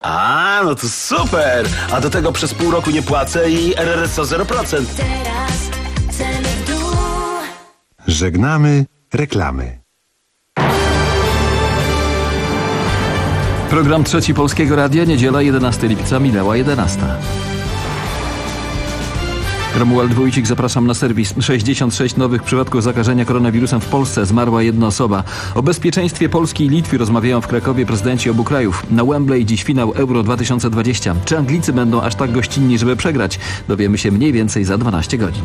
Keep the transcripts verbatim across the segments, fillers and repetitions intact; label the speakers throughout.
Speaker 1: A, no to super! A do tego przez pół roku nie płacę i R R S O zero procent.
Speaker 2: Teraz ceny w dół.
Speaker 3: Żegnamy reklamy.
Speaker 4: Program Trzeci Polskiego Radia, niedziela jedenastego lipca, minęła jedenasta. Romuald Wójcik, zapraszam na serwis. sześćdziesiąt sześć nowych przypadków zakażenia koronawirusem w Polsce. Zmarła jedna osoba. O bezpieczeństwie Polski i Litwy rozmawiają w Krakowie prezydenci obu krajów. Na Wembley dziś finał Euro dwa tysiące dwadzieścia. Czy Anglicy będą aż tak gościnni, żeby przegrać? Dowiemy się mniej więcej za dwanaście godzin.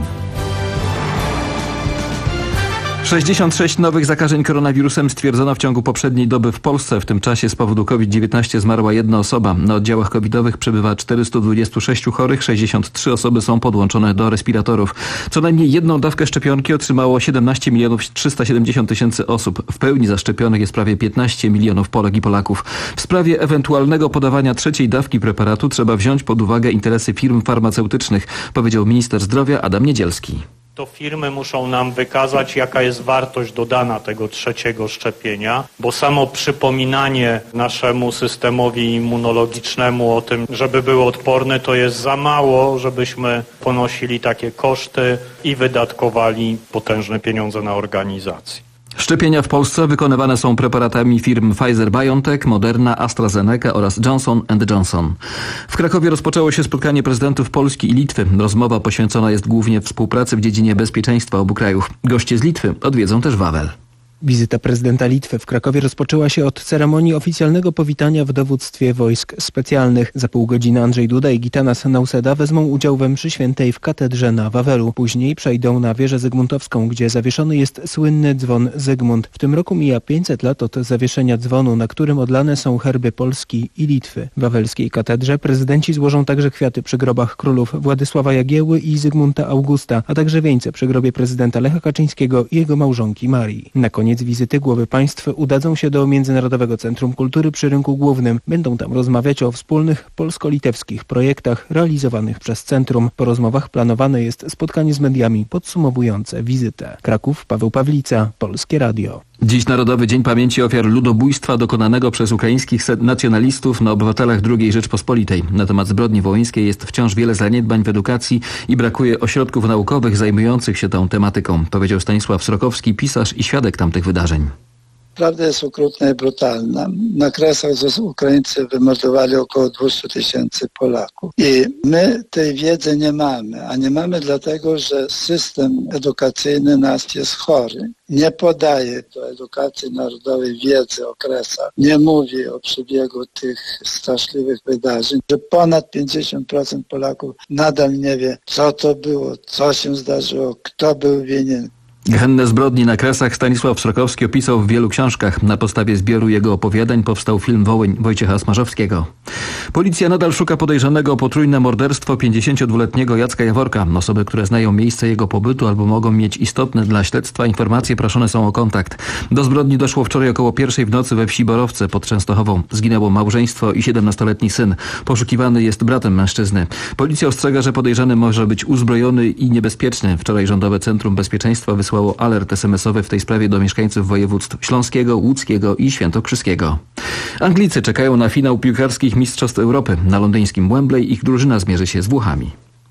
Speaker 4: sześćdziesiąt sześć nowych zakażeń koronawirusem stwierdzono w ciągu poprzedniej doby w Polsce. W tym czasie z powodu COVID dziewiętnaście zmarła jedna osoba. Na oddziałach covidowych przebywa czterystu dwudziestu sześciu chorych, sześćdziesiąt trzy osoby są podłączone do respiratorów. Co najmniej jedną dawkę szczepionki otrzymało siedemnaście milionów trzysta siedemdziesiąt tysięcy osób. W pełni zaszczepionych jest prawie piętnaście milionów Polek i Polaków. W sprawie ewentualnego podawania trzeciej dawki preparatu trzeba wziąć pod uwagę interesy firm farmaceutycznych, powiedział minister zdrowia Adam Niedzielski.
Speaker 5: To firmy muszą nam wykazać, jaka jest wartość dodana tego trzeciego szczepienia, bo samo przypominanie naszemu systemowi immunologicznemu o tym, żeby był odporny, to jest za mało, żebyśmy ponosili takie koszty i wydatkowali potężne pieniądze na organizację.
Speaker 4: Szczepienia w Polsce wykonywane są preparatami firm Pfizer-BioNTech, Moderna, AstraZeneca oraz Johnson and Johnson. W Krakowie rozpoczęło się spotkanie prezydentów Polski i Litwy. Rozmowa poświęcona jest głównie współpracy w dziedzinie bezpieczeństwa obu krajów. Goście z Litwy odwiedzą też Wawel.
Speaker 6: Wizyta prezydenta Litwy w Krakowie rozpoczęła się od ceremonii oficjalnego powitania w dowództwie wojsk specjalnych. Za pół godziny Andrzej Duda i Gitanas Nauseda wezmą udział we mszy świętej w katedrze na Wawelu. Później przejdą na wieżę zygmuntowską, gdzie zawieszony jest słynny dzwon Zygmunt. W tym roku mija pięćset lat od zawieszenia dzwonu, na którym odlane są herby Polski i Litwy. W wawelskiej katedrze prezydenci złożą także kwiaty przy grobach królów Władysława Jagiełły i Zygmunta Augusta, a także wieńce przy grobie prezydenta Lecha Kaczyńskiego i jego małżonki Marii. Na koniec koniec wizyty głowy państw udadzą się do Międzynarodowego Centrum Kultury przy Rynku Głównym. Będą tam rozmawiać o wspólnych polsko-litewskich projektach realizowanych przez centrum. Po rozmowach planowane jest spotkanie z mediami podsumowujące wizytę. Kraków, Paweł Pawlica, Polskie Radio.
Speaker 4: Dziś Narodowy Dzień Pamięci Ofiar Ludobójstwa dokonanego przez ukraińskich nacjonalistów na obywatelach drugiej Rzeczpospolitej. Na temat zbrodni wołyńskiej jest wciąż wiele zaniedbań w edukacji i brakuje ośrodków naukowych zajmujących się tą tematyką, powiedział Stanisław Srokowski, pisarz i świadek tamtych wydarzeń.
Speaker 7: Prawda jest okrutna i brutalna. Na Kresach Ukraińcy wymordowali około dwieście tysięcy Polaków. I my tej wiedzy nie mamy, a nie mamy dlatego, że system edukacyjny nasz jest chory. Nie podaje do edukacji narodowej wiedzy o Kresach. Nie mówi o przebiegu tych straszliwych wydarzeń, że ponad pięćdziesiąt procent Polaków nadal nie wie, co to było, co się zdarzyło, kto był winien.
Speaker 4: Gehennę zbrodni na Kresach Stanisław Srokowski opisał w wielu książkach. Na podstawie zbioru jego opowiadań powstał film Wołyń Wojciecha Smarzowskiego. Policja nadal szuka podejrzanego o potrójne morderstwo pięćdziesięciodwuletniego Jacka Jaworka. Osoby, które znają miejsce jego pobytu albo mogą mieć istotne dla śledztwa informacje, proszone są o kontakt. Do zbrodni doszło wczoraj około pierwszej w nocy we wsi Borowce pod Częstochową. Zginęło małżeństwo i siedemnastoletni syn. Poszukiwany jest bratem mężczyzny. Policja ostrzega, że podejrzany może być uzbrojony i niebezpieczny. Wczoraj Rządowe Centrum Bezpieczeństwa wysłało alert es em esowy w tej sprawie do mieszkańców województw śląskiego, łódzkiego i świętokrzyskiego. Anglicy czekają na finał piłkarskich Mistrzostw Europy. Na londyńskim Wembley ich drużyna zmierzy się z Włochami.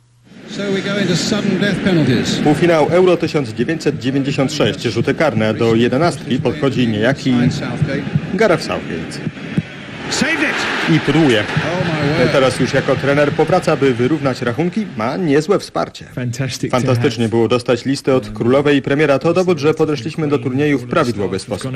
Speaker 8: Półfinał Euro tysiąc dziewięćset dziewięćdziesiąt sześć. Rzuty karne do jedenastki podchodzi niejaki Gareth Southgate. I próbuje. Teraz już jako trener powraca, by wyrównać rachunki. Ma niezłe wsparcie. Fantastycznie było dostać listę od królowej i premiera. To dowód, że podeszliśmy do turnieju w prawidłowy sposób.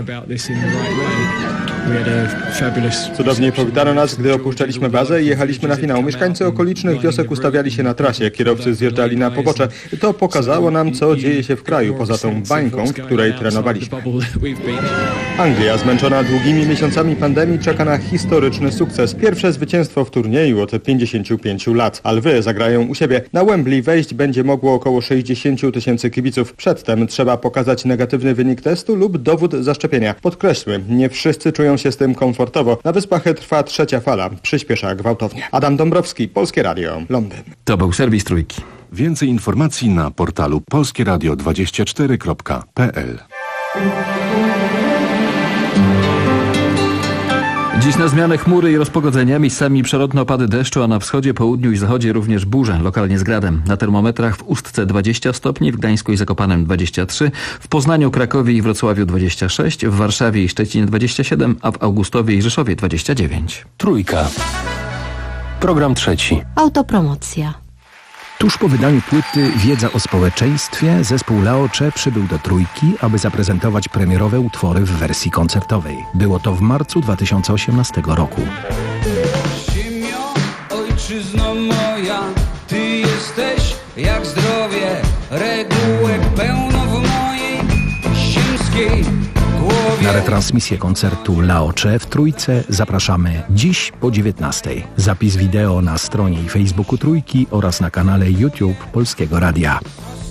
Speaker 8: Cudownie powitano nas, gdy opuszczaliśmy bazę i jechaliśmy na finał. Mieszkańcy okolicznych wiosek ustawiali się na trasie, kierowcy zjeżdżali na pobocze. To pokazało nam, co dzieje się w kraju, poza tą bańką, w której trenowaliśmy. Anglia, zmęczona długimi miesiącami pandemii, czeka na historyczny sukces. Pierwsze zwycięstwo w turnieju od pięćdziesięciu pięciu lat. A Lwy zagrają u siebie. Na Wembley wejść będzie mogło około sześćdziesięciu tysięcy kibiców. Przedtem trzeba pokazać negatywny wynik testu lub dowód zaszczepienia. Podkreślmy, nie wszyscy czują się z tym komfortowo. Na Wyspach trwa trzecia fala. Przyspiesza gwałtownie. Adam Dąbrowski, Polskie Radio, Londyn.
Speaker 4: To był serwis Trójki.
Speaker 3: Więcej informacji na portalu polskie radio dwadzieścia cztery kropka p l.
Speaker 4: Dziś na zmianę chmury i rozpogodzenia, miejscami przelotne opady deszczu, a na wschodzie, południu i zachodzie również burze, lokalnie z gradem. Na termometrach w Ustce dwadzieścia stopni, w Gdańsku i Zakopanem dwadzieścia trzy, w Poznaniu, Krakowie i Wrocławiu dwadzieścia sześć, w Warszawie i Szczecinie dwadzieścia siedem, a w Augustowie i Rzeszowie dwadzieścia dziewięć.
Speaker 1: Trójka. Program trzeci.
Speaker 2: Autopromocja.
Speaker 9: Tuż po wydaniu płyty Wiedza o społeczeństwie zespół Laocze przybył do Trójki, aby zaprezentować premierowe utwory w wersji koncertowej. Było to w marcu dwa tysiące osiemnastego roku.
Speaker 10: Ziemio, ojczyzno moja, ty jesteś jak zdrowie, regułek pełno w mojej ziemskiej głowie.
Speaker 9: Na retransmisję koncertu Laocze w Trójce zapraszamy dziś po dziewiętnastej. Zapis wideo na stronie i Facebooku Trójki oraz na kanale YouTube Polskiego Radia.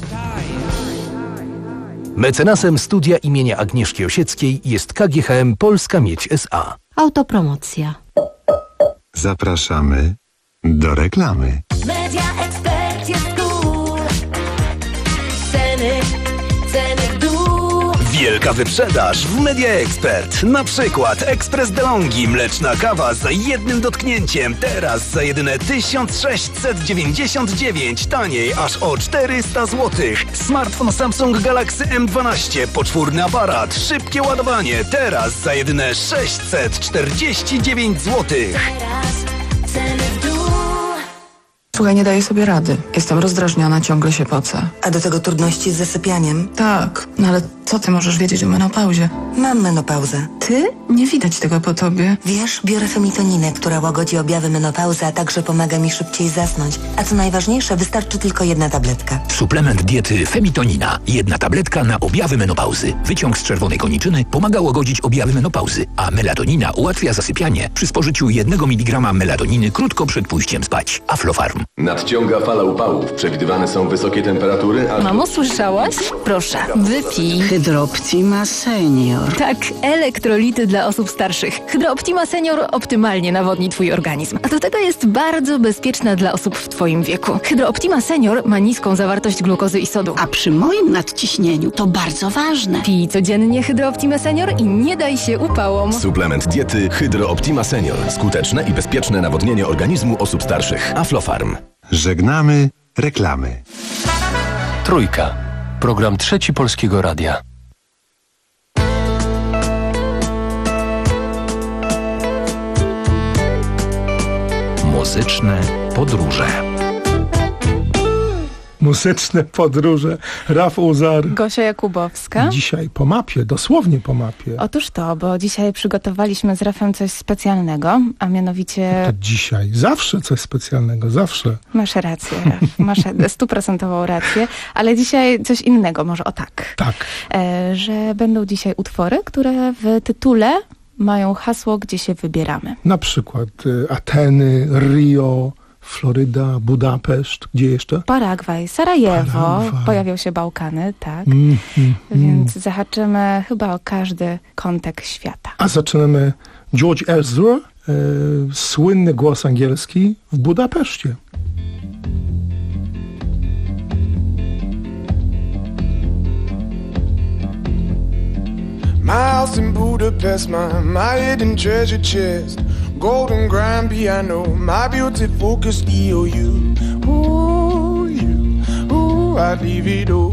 Speaker 11: Mecenasem studia imienia Agnieszki Osieckiej jest K G H M Polska Miedź S A.
Speaker 2: Autopromocja.
Speaker 3: Zapraszamy do reklamy.
Speaker 2: Media Expert jest cool. Ceny, ceny w dół.
Speaker 11: Wielka wyprzedaż w Media Expert. Na przykład ekspres DeLonghi, mleczna kawa za jednym dotknięciem. Teraz za jedyne tysiąc sześćset dziewięćdziesiąt dziewięć. Taniej aż o czterysta złotych. Smartfon Samsung Galaxy M dwanaście. Poczwórny aparat. Szybkie ładowanie. Teraz za jedyne sześćset czterdzieści dziewięć złotych.
Speaker 2: Teraz ceny w dół.
Speaker 12: Słuchaj, nie daję sobie rady. Jestem rozdrażniona, ciągle się pocę.
Speaker 13: A do tego trudności z zasypianiem?
Speaker 12: Tak, no ale co ty możesz wiedzieć o menopauzie?
Speaker 13: Mam menopauzę.
Speaker 12: Ty? Nie widać tego po tobie.
Speaker 13: Wiesz, biorę femitoninę, która łagodzi objawy menopauzy, a także pomaga mi szybciej zasnąć. A co najważniejsze, wystarczy tylko jedna tabletka.
Speaker 11: Suplement diety Femitonina. Jedna tabletka na objawy menopauzy. Wyciąg z czerwonej koniczyny pomaga łagodzić objawy menopauzy, a melatonina ułatwia zasypianie przy spożyciu jednego miligrama melatoniny krótko przed pójściem spać. Aflofarm.
Speaker 14: Nadciąga fala upałów. Przewidywane są wysokie temperatury, a...
Speaker 15: Mamo, słyszałaś? Proszę, wypij.
Speaker 16: Hydrooptima Senior.
Speaker 15: Tak, elektrolity dla osób starszych. Hydrooptima Senior optymalnie nawodni twój organizm. A do tego jest bardzo bezpieczna dla osób w twoim wieku. Hydrooptima Senior ma niską zawartość glukozy i sodu.
Speaker 16: A przy moim nadciśnieniu to bardzo ważne.
Speaker 15: Pij codziennie Hydrooptima Senior i nie daj się upałom.
Speaker 14: Suplement diety Hydrooptima Senior. Skuteczne i bezpieczne nawodnienie organizmu osób starszych. Aflofarm.
Speaker 3: Żegnamy reklamy.
Speaker 1: Trójka. Program trzeci Polskiego Radia.
Speaker 9: Muzyczne podróże.
Speaker 17: Muzyczne podróże. Rafał Zar.
Speaker 18: Gosia Jakubowska.
Speaker 17: Dzisiaj po mapie, dosłownie po mapie.
Speaker 18: Otóż to, bo dzisiaj przygotowaliśmy z Rafem coś specjalnego, a mianowicie...
Speaker 17: To dzisiaj. Zawsze coś specjalnego, zawsze.
Speaker 18: Masz rację, Raf. Masz stuprocentową rację, ale dzisiaj coś innego, może o tak.
Speaker 17: Tak.
Speaker 18: E, że będą dzisiaj utwory, które w tytule mają hasło, gdzie się wybieramy.
Speaker 17: Na przykład y, Ateny, Rio... Floryda, Budapeszt, gdzie jeszcze?
Speaker 18: Paragwaj, Sarajewo,
Speaker 17: Paragwaj.
Speaker 18: Pojawią się Bałkany, tak.
Speaker 17: Mm, mm,
Speaker 18: Więc mm. zahaczymy chyba o każdy kątek świata.
Speaker 17: A zaczynamy George Ezra, e, słynny głos angielski w Budapeszcie.
Speaker 19: My house in Budapest, my, my hidden treasure chest, golden grand piano, my beauty focused E O U. Ooh, you, ooh, I'd leave it all.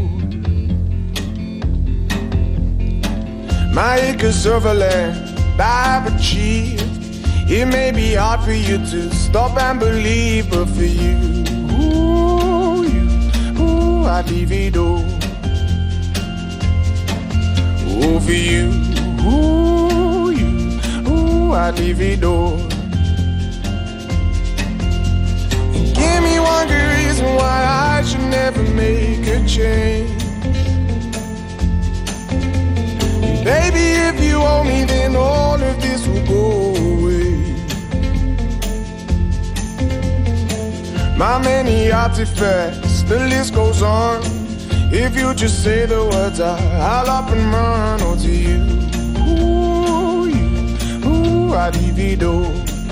Speaker 19: My acres of a land I've achieved. It may be hard for you to stop and believe, but for you, ooh, you, ooh, I'd leave it all. Ooh, for you, ooh, you, ooh, I'd leave it all. And give me one good reason why I should never make a change. And baby, if you owe me, then all of this will go away. My many artifacts, the list goes on. If you just say the words, I, I'll up and run. Oh, to you, ooh, you, ooh, I'd leave it all.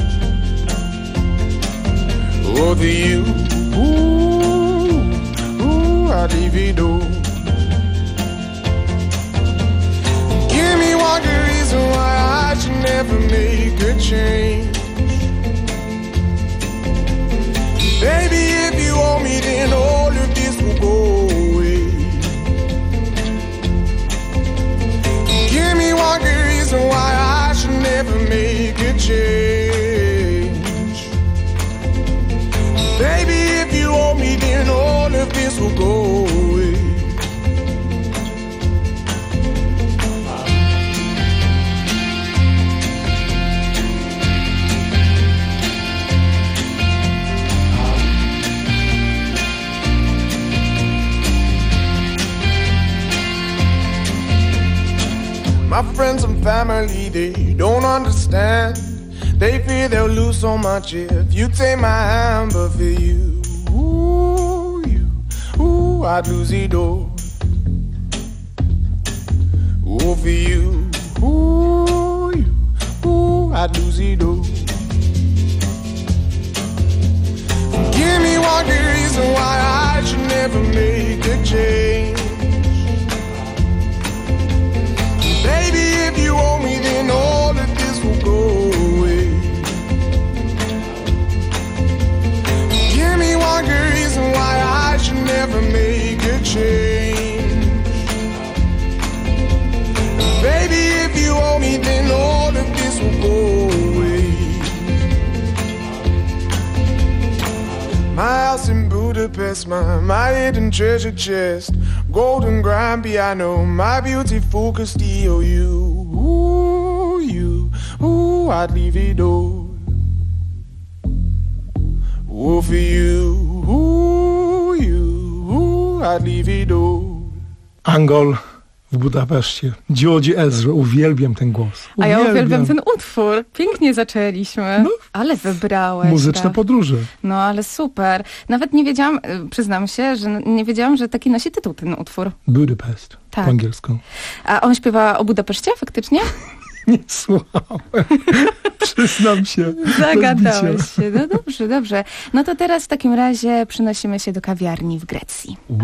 Speaker 19: Oh, to you, ooh, ooh, I'd leave it all. Give me one good reason why I should never never make a change. Baby, if you owe me, then all of this will go away. Give me one good reason why I should never make a change. Baby, if you owe me, then all of this will go away. My friends and family, they don't understand. They fear they'll lose so much if you take my hand. But for you, ooh, you, ooh, I'd lose it all. Ooh, for you, ooh, you, ooh, I'd lose it all. Give me one good reason why I should never make a change. Baby, if you owe me, then all of this will go away. Give me one good reason why I should never make a change. Baby, if you owe me, then all of this will go away. My house in Budapest, my, my hidden treasure chest, golden grand piano, my beautiful Castillo. You, ooh, you, ooh, I'd leave it all. Ooh, for you, ooh, you, ooh, I'd leave it all.
Speaker 17: Angol w Budapeszcie. George Ezra. Uwielbiam ten głos. Uwielbiam.
Speaker 18: A ja uwielbiam ten utwór. Pięknie zaczęliśmy. No, ale wybrałeś.
Speaker 17: Muzyczne
Speaker 18: tak?
Speaker 17: podróże.
Speaker 18: No, ale super. Nawet nie wiedziałam, przyznam się, że nie wiedziałam, że taki nosi tytuł ten utwór.
Speaker 17: Budapest.
Speaker 18: Tak.
Speaker 17: Po angielsku.
Speaker 18: A on śpiewa o Budapeszcie faktycznie?
Speaker 17: Nie słuchałem. Przyznam się.
Speaker 18: Zagadałeś się. No dobrze, dobrze. No to teraz w takim razie przenosimy się do kawiarni w Grecji.
Speaker 17: U.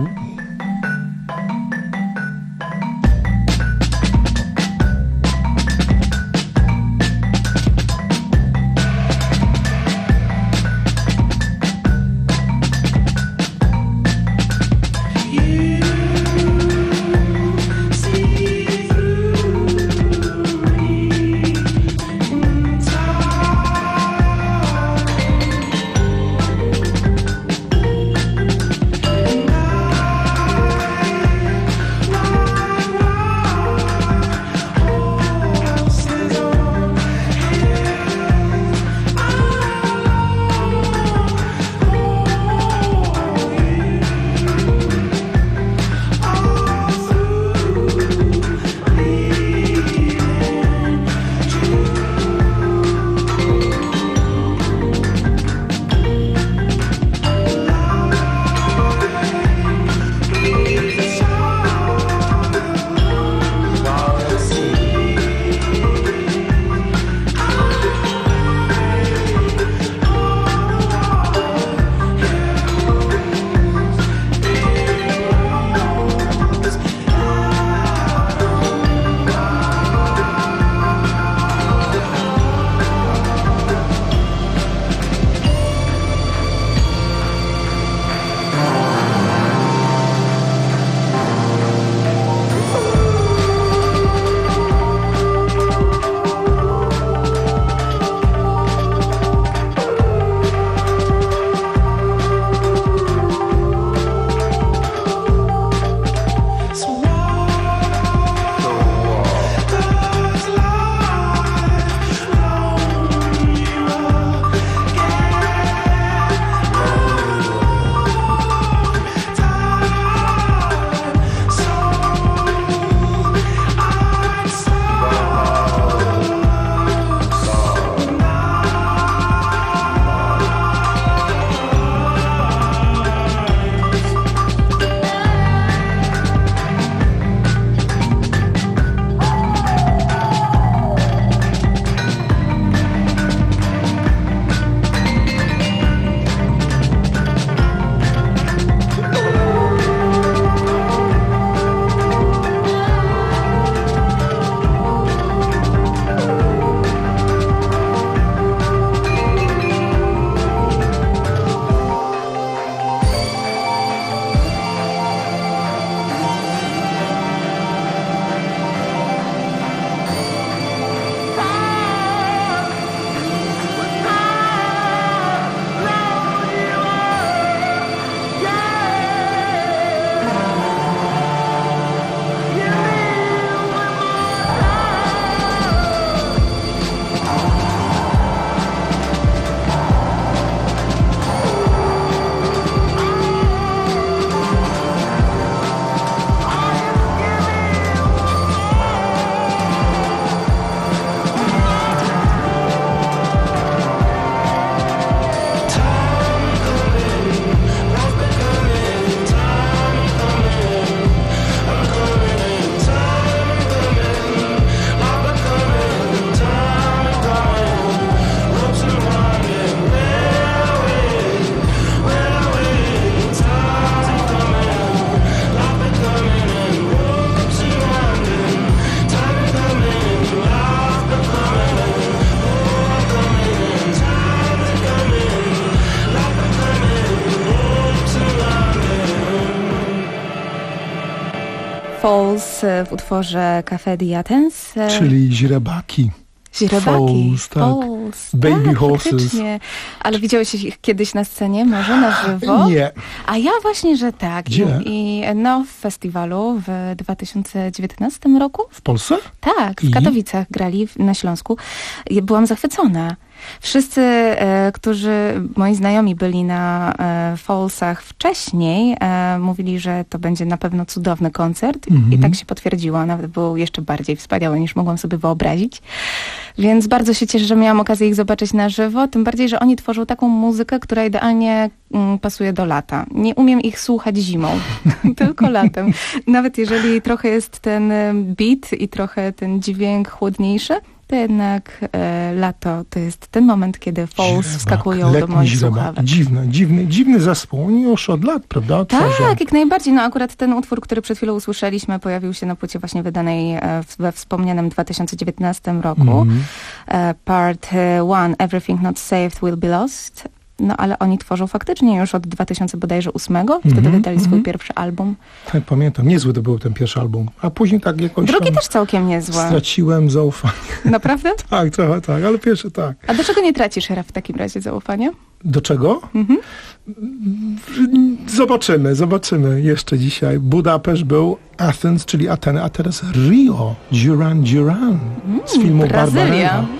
Speaker 18: Falls w utworze Café de Athens.
Speaker 17: Czyli źrebaki.
Speaker 18: Źrebaki.
Speaker 17: Falls, tak.
Speaker 18: Falls.
Speaker 17: Baby
Speaker 18: tak,
Speaker 17: horses.
Speaker 18: Faktycznie. Ale widziałeś ich kiedyś na scenie, może na żywo?
Speaker 17: Nie.
Speaker 18: A ja właśnie, że tak.
Speaker 17: Gdzie?
Speaker 18: I, i no, w festiwalu w dwa tysiące dziewiętnastym roku.
Speaker 17: W Polsce?
Speaker 18: Tak, w
Speaker 17: I?
Speaker 18: Katowicach grali na Śląsku. I byłam zachwycona. Wszyscy, e, którzy moi znajomi byli na e, Fallsach wcześniej, e, mówili, że to będzie na pewno cudowny koncert
Speaker 17: Mhm.
Speaker 18: i tak się potwierdziło. Nawet był jeszcze bardziej wspaniały, niż mogłam sobie wyobrazić. Więc bardzo się cieszę, że miałam okazję ich zobaczyć na żywo, tym bardziej, że oni tworzą taką muzykę, która idealnie mm, pasuje do lata. Nie umiem ich słuchać zimą, tylko latem. Nawet jeżeli trochę jest ten beat i trochę ten dźwięk chłodniejszy, to jednak e, lato to jest ten moment, kiedy Falls
Speaker 17: Źrebak,
Speaker 18: wskakują do
Speaker 17: letni
Speaker 18: moich
Speaker 17: źrebak.
Speaker 18: słuchawek.
Speaker 17: Dziwny, dziwny, dziwny zespół. Oni już od lat, prawda? Tworzą.
Speaker 18: Tak, jak najbardziej. No akurat ten utwór, który przed chwilą usłyszeliśmy, pojawił się na płycie właśnie wydanej e, w- we wspomnianym dwa tysiące dziewiętnastym roku.
Speaker 17: Mhm.
Speaker 18: E, part e, one, Everything Not Saved Will Be Lost. No ale oni tworzą faktycznie już od dwa tysiące ósmego. Wtedy
Speaker 17: Mhm,
Speaker 18: wydali swój
Speaker 17: mhm.
Speaker 18: pierwszy album.
Speaker 17: Tak, pamiętam. Niezły to był ten pierwszy album. A później tak jakoś
Speaker 18: Drugi
Speaker 17: tam
Speaker 18: też całkiem niezły.
Speaker 17: straciłem zaufanie.
Speaker 18: Naprawdę?
Speaker 17: Tak, trochę tak, ale pierwszy tak.
Speaker 18: A do czego nie tracisz w takim razie zaufania?
Speaker 17: Do czego?
Speaker 18: Mhm.
Speaker 17: Zobaczymy, zobaczymy jeszcze dzisiaj. Budapeszt był Athens, czyli Ateny, a teraz Rio, Duran Duran z filmu
Speaker 18: Brazylia.
Speaker 17: Barbarella.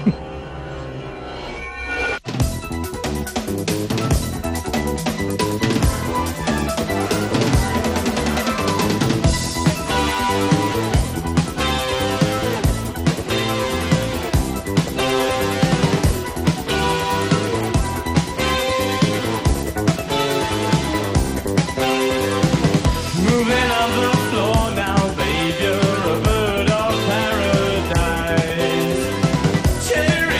Speaker 10: Moving on the floor now, babe, you're a bird of paradise. Cherry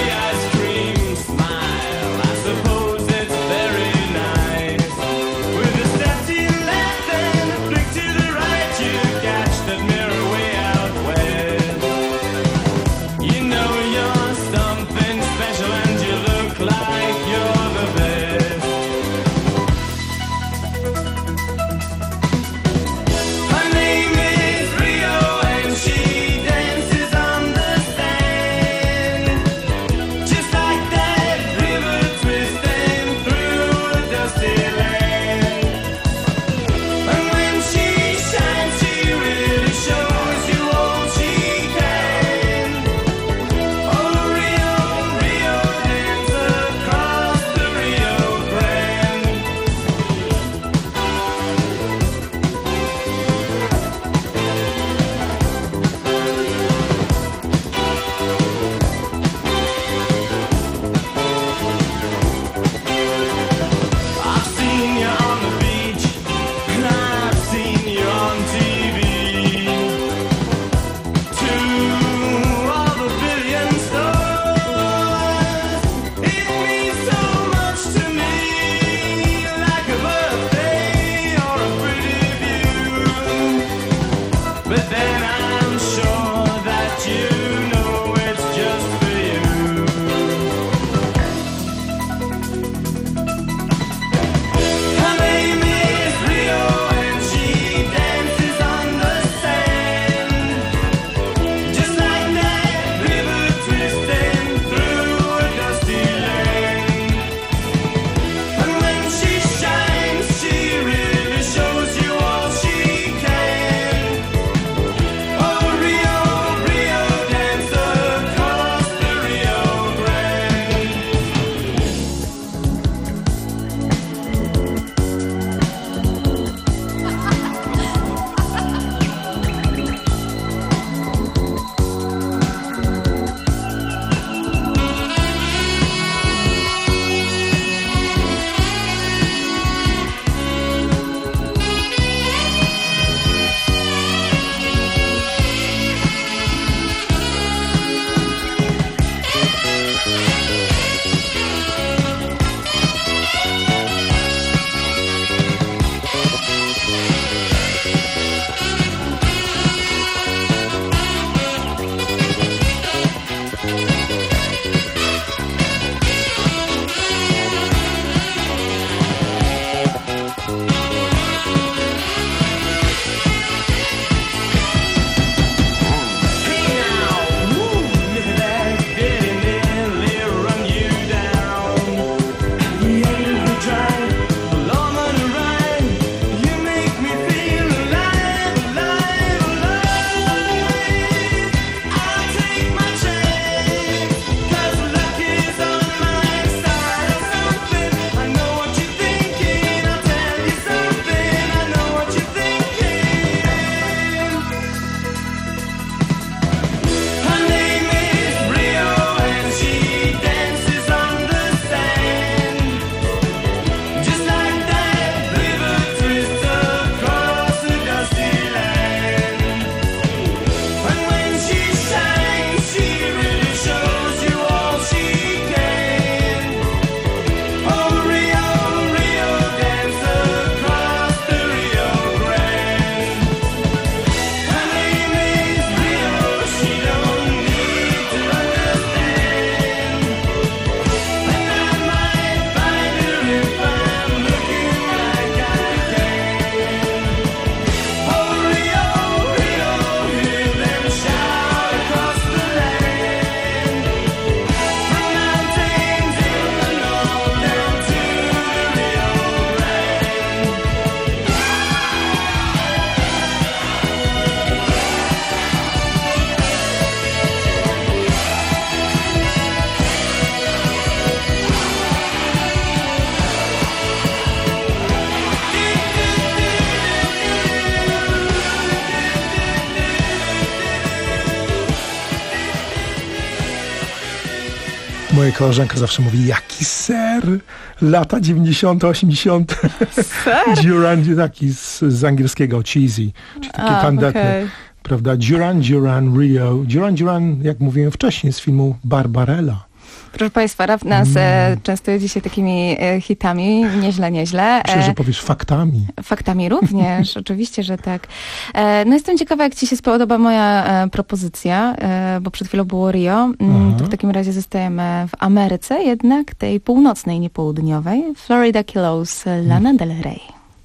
Speaker 17: Moja koleżanka zawsze mówi, jaki ser? Lata dziewięćdziesiąte, osiemdziesiąte.
Speaker 18: Ser?
Speaker 17: Duran, taki z, z angielskiego, cheesy, czyli taki
Speaker 18: A,
Speaker 17: tandetny.
Speaker 18: okay.
Speaker 17: Prawda? Duran Duran, Rio. Duran Duran, jak mówiłem wcześniej, z filmu Barbarella.
Speaker 18: Proszę Państwa, rap nas mm. e, częstuje dzisiaj takimi e, hitami, nieźle, nieźle.
Speaker 17: Myślę, e, że powiesz faktami.
Speaker 18: Faktami również, oczywiście, że tak. E, no jestem ciekawa, jak Ci się spodoba moja e, propozycja, e, bo przed chwilą było Rio. Mm, to w takim razie zostajemy w Ameryce, jednak tej północnej, nie południowej. Florida Kilos, Lana Del Rey.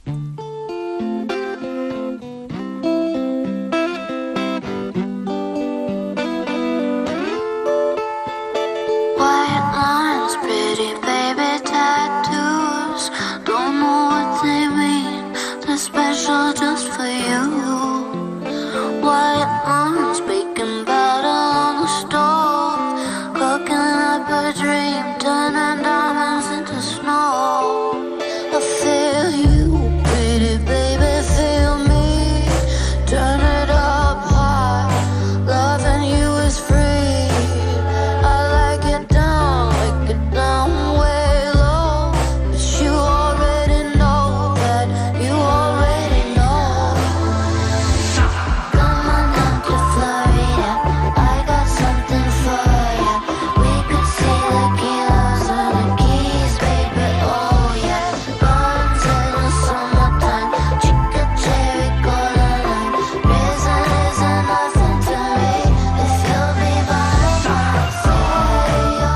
Speaker 2: Special just for you. White arms baking powder on the stove, cooking up a dream, turning diamonds into snow. I feel you, pretty baby, feel me. Turn it up high, loving you is free. I like it down, like it down way low, but you already know that you already know. Come on down to Florida, I got something for ya. We could see the kilos on the keys, baby, oh yeah. Guns in the summertime, chica cherry cola lime. Prison isn't nothing to me if you'll be by my side. Yeah,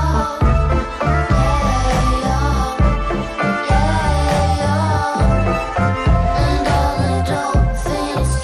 Speaker 2: and all the dope things,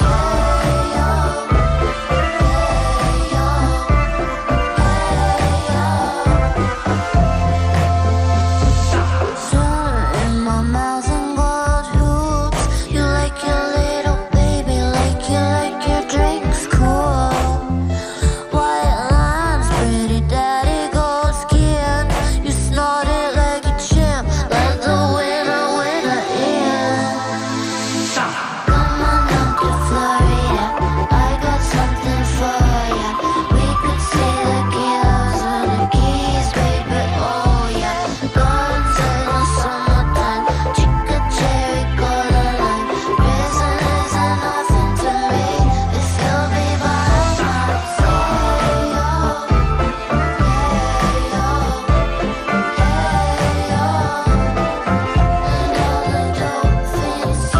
Speaker 2: in my mouth and gold hoops. You like your little baby, like you like your drinks cool. White lines, pretty daddy, gold skin. You snort it like a champ, like the winner, winner in. Come on down to Florida, I got something for ya. We could see the kilos on the keys, baby, oh yeah. Guns in the summertime, chica cherry cola lime. Prison isn't nothing to me if you'll be by my side. And all the dope things,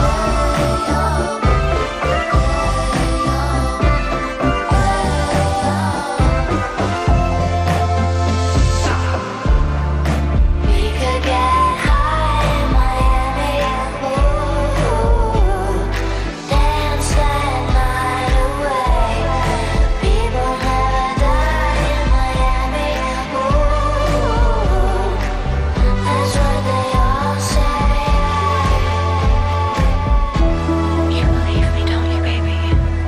Speaker 2: we could get high in Miami, ooh, dance that night away. People never die in Miami, ooh, that's what they all say. You believe me, don't you, baby?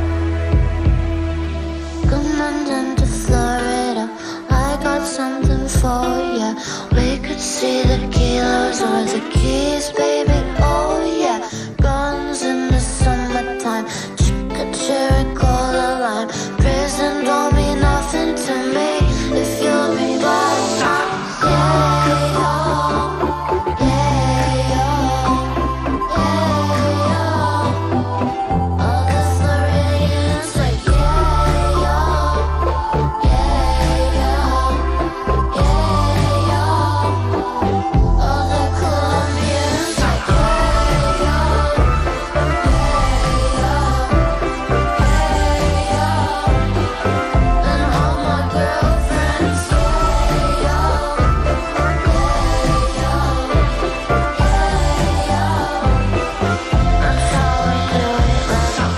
Speaker 2: Come on down to Florida, I got something for ya. We could see the kilos or the keys, baby, oh yeah. Guns in the summertime, chica cherry cola lime. Prison don't mean nothing to me if you'll be by my side. Yeah, yeah, yeah. All the Floridians like yeah, yeah, yeah, yeah. All the Colombians like yeah, yeah, and all my girlfriends yeah, that's how we do it right now.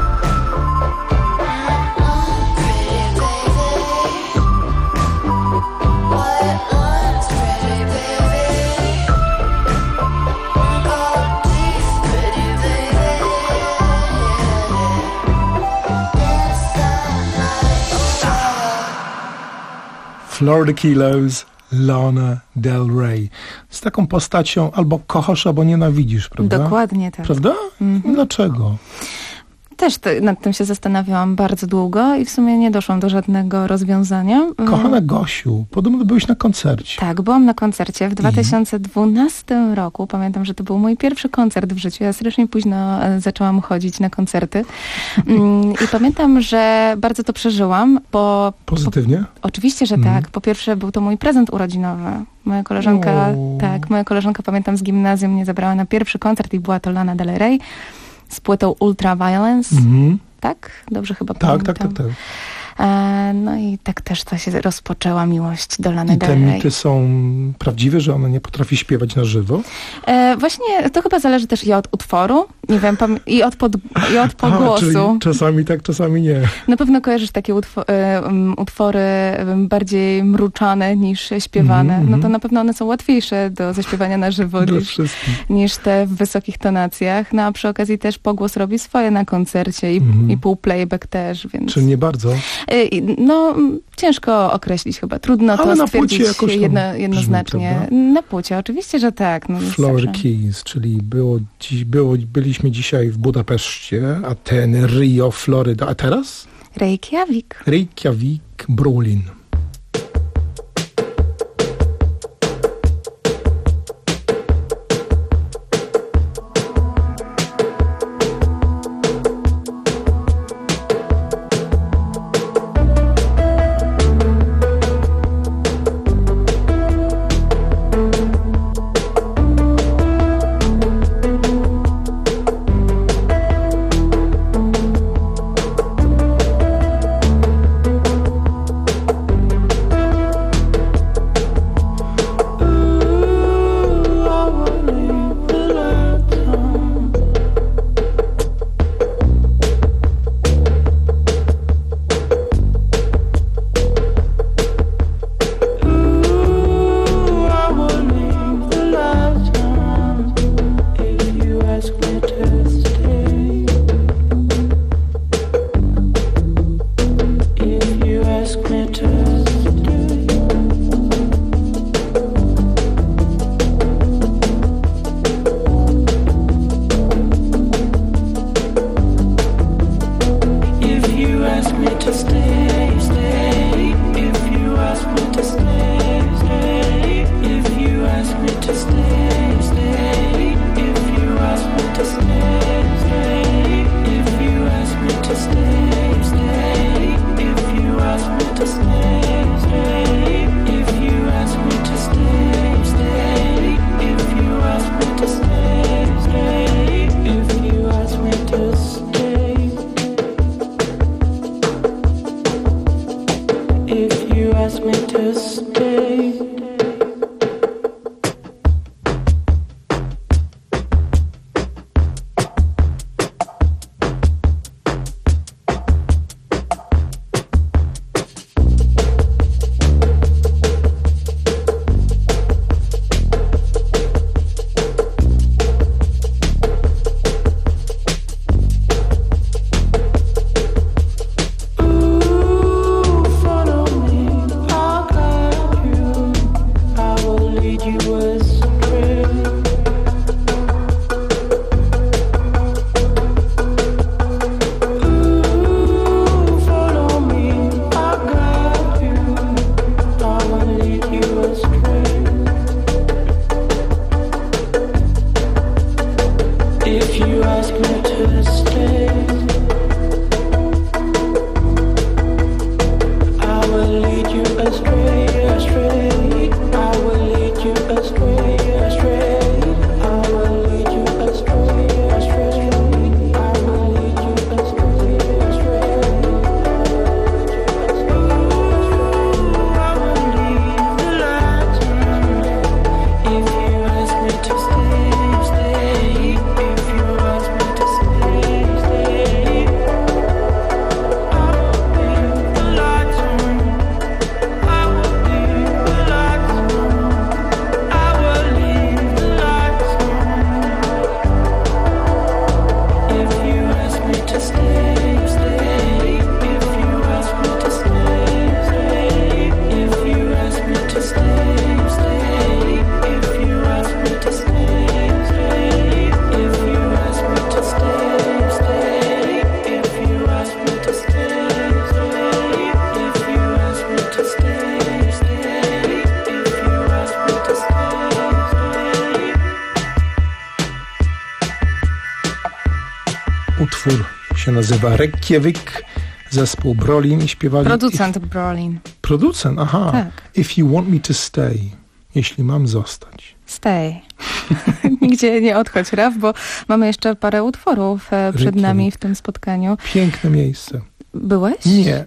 Speaker 2: Pretty baby, white lines, pretty baby, gold teeth, pretty baby, dance that night away.
Speaker 17: Florida Kilos, Lana Del Rey. Z taką postacią albo kochasz, albo nienawidzisz, prawda?
Speaker 18: Dokładnie tak.
Speaker 17: Prawda?
Speaker 18: Mhm.
Speaker 17: Dlaczego?
Speaker 18: Też to, nad tym się zastanawiałam bardzo długo i w sumie nie doszłam do żadnego rozwiązania.
Speaker 17: Kochana Gosiu, podobno byłeś na koncercie.
Speaker 18: Tak, byłam na koncercie w dwa tysiące dwunastym roku. Pamiętam, że to był mój pierwszy koncert w życiu. Ja strasznie późno zaczęłam chodzić na koncerty. I pamiętam, że bardzo to przeżyłam, bo...
Speaker 17: Pozytywnie?
Speaker 18: Po, oczywiście, że mm. tak. Po pierwsze, był to mój prezent urodzinowy. Moja koleżanka, o. tak, moja koleżanka, pamiętam, z gimnazjum mnie zabrała na pierwszy koncert i była to Lana Del Rey z płytą Ultraviolence. Mm-hmm. Tak? Dobrze chyba
Speaker 17: tak,
Speaker 18: pamiętam.
Speaker 17: Tak, tak, tak.
Speaker 18: E, no i tak też to się rozpoczęła miłość do Lany Del Rey.
Speaker 17: I te mity są prawdziwe, że ona nie potrafi śpiewać na żywo?
Speaker 18: E, właśnie to chyba zależy też i od utworu, nie wiem, pam- i od, pod- i od pogłosu.
Speaker 17: A, czyli czasami tak, czasami nie.
Speaker 18: Na pewno kojarzysz takie utwo- e, um, utwory um, bardziej mruczane niż śpiewane. Mm-hmm. No to na pewno one są łatwiejsze do zaśpiewania na żywo niż, niż te w wysokich tonacjach. No a przy okazji też pogłos robi swoje na koncercie i, mm-hmm. i pół playback też, więc...
Speaker 17: Czy nie bardzo?
Speaker 18: No, ciężko określić chyba. Trudno
Speaker 17: ale
Speaker 18: to
Speaker 17: na
Speaker 18: stwierdzić
Speaker 17: jedno,
Speaker 18: jednoznacznie.
Speaker 17: Brzmi,
Speaker 18: na płcie oczywiście, że tak. No,
Speaker 17: Flower Keys, czyli było, dziś, było, byliśmy dzisiaj w Budapeszcie, Ateny, Rio, Floryda. A teraz?
Speaker 18: Reykjavik.
Speaker 17: Reykjavik, Brolin. utwór się nazywa Reykjavik, zespół Brolin i śpiewali...
Speaker 18: Producent Brolin.
Speaker 17: Producent, aha.
Speaker 18: Tak.
Speaker 17: If you want me to stay, jeśli mam zostać.
Speaker 18: Stay. Nigdzie nie odchodź, Raf, bo mamy jeszcze parę utworów przed Reykjavik. nami w tym spotkaniu.
Speaker 17: Piękne miejsce.
Speaker 18: Byłeś?
Speaker 17: Nie.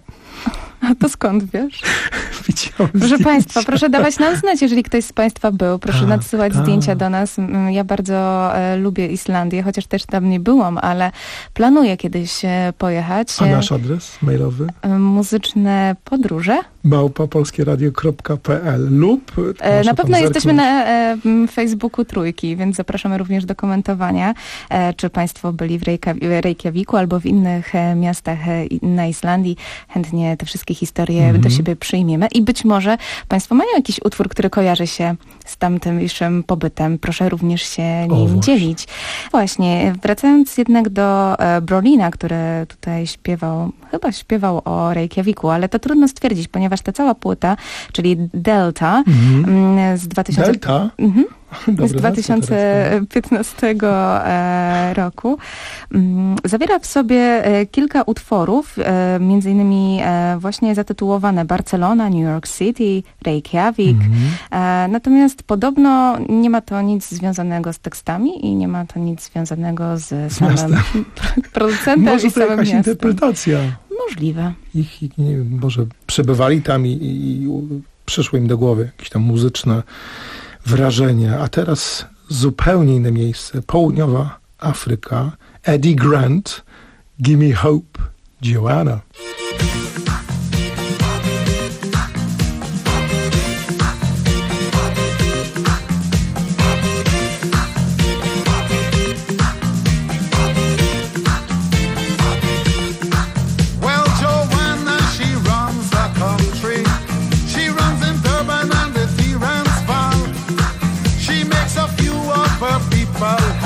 Speaker 18: A to skąd wiesz?
Speaker 17: Widziałem
Speaker 18: Proszę
Speaker 17: zdjęcia.
Speaker 18: Państwa, proszę dawać nam znać, jeżeli ktoś z Państwa był. Proszę
Speaker 17: tak,
Speaker 18: nadsyłać
Speaker 17: tak.
Speaker 18: zdjęcia do nas. Ja bardzo e, lubię Islandię, chociaż też tam nie byłam, ale planuję kiedyś e, pojechać.
Speaker 17: A nasz adres mailowy?
Speaker 18: E, muzyczne podróże.
Speaker 17: małpa polskieradio kropka pe el lub...
Speaker 18: E, na pewno jesteśmy na e, Facebooku Trójki, więc zapraszamy również do komentowania, e, czy Państwo byli w Reykjav- Reykjaviku albo w innych e, miastach e, na Islandii. Chętnie te wszystkie historie mm-hmm. do siebie przyjmiemy i być może Państwo mają jakiś utwór, który kojarzy się z tamtejszym pobytem. Proszę również się nim
Speaker 17: o, właśnie.
Speaker 18: dzielić. Właśnie, wracając jednak do e, Brolina, który tutaj śpiewał, chyba śpiewał o Reykjaviku, ale to trudno stwierdzić, ponieważ ta cała płyta, czyli Delta mm-hmm. z dwa tysiące...
Speaker 17: Delta?
Speaker 18: Mhm.
Speaker 17: Dobre
Speaker 18: z dwa tysiące piętnastego e, roku. Mm, zawiera w sobie e, kilka utworów, e, między innymi e, właśnie zatytułowane Barcelona, New York City, Reykjavik. Mm-hmm. E, natomiast podobno nie ma to nic związanego z tekstami i nie ma to nic związanego z samym producentem
Speaker 17: może
Speaker 18: i
Speaker 17: to
Speaker 18: samym
Speaker 17: jakaś
Speaker 18: miastem.
Speaker 17: interpretacja.
Speaker 18: Możliwe.
Speaker 17: Ich, ich nie wiem, może przebywali tam i, i, i przyszło im do głowy jakieś tam muzyczne wrażenie. A teraz zupełnie inne miejsce. Południowa Afryka. Eddie Grant, Gimme Hope, Joanna.